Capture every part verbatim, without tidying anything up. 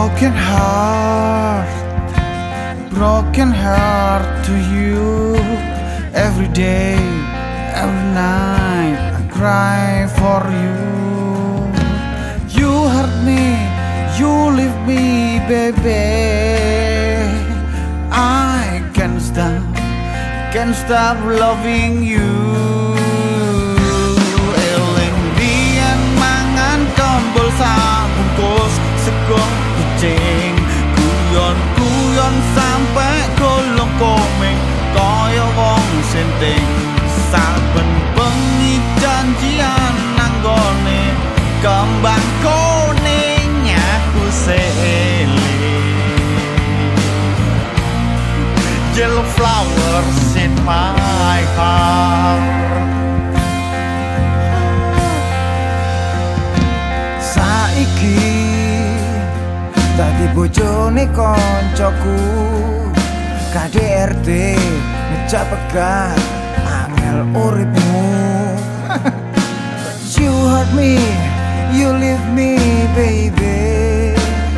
Broken heart, broken heart to you. Every day, every night I cry for you. You hurt me, you leave me, baby. I can't stop, can't stop loving you. Eling biyen mangan tombol sabungkus sego kucing, guyon-guyon sampe golong komeng kaya wong senting. Saben bengi janjian nanggone kembang kuning aku seling. Yellow flowers in my heart. Saiki dadi bojone koncoku K D R T ngejak pegat angel uripmu. You hurt me, you leave me, baby.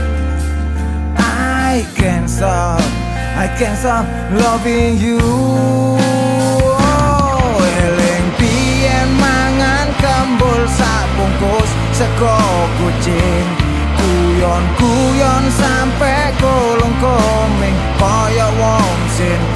I can't stop, I can't stop loving you. Oh, eling biyen mangan kembul sabungkus sego kucing, guyon-guyon sampe golong komeng kaya wong sin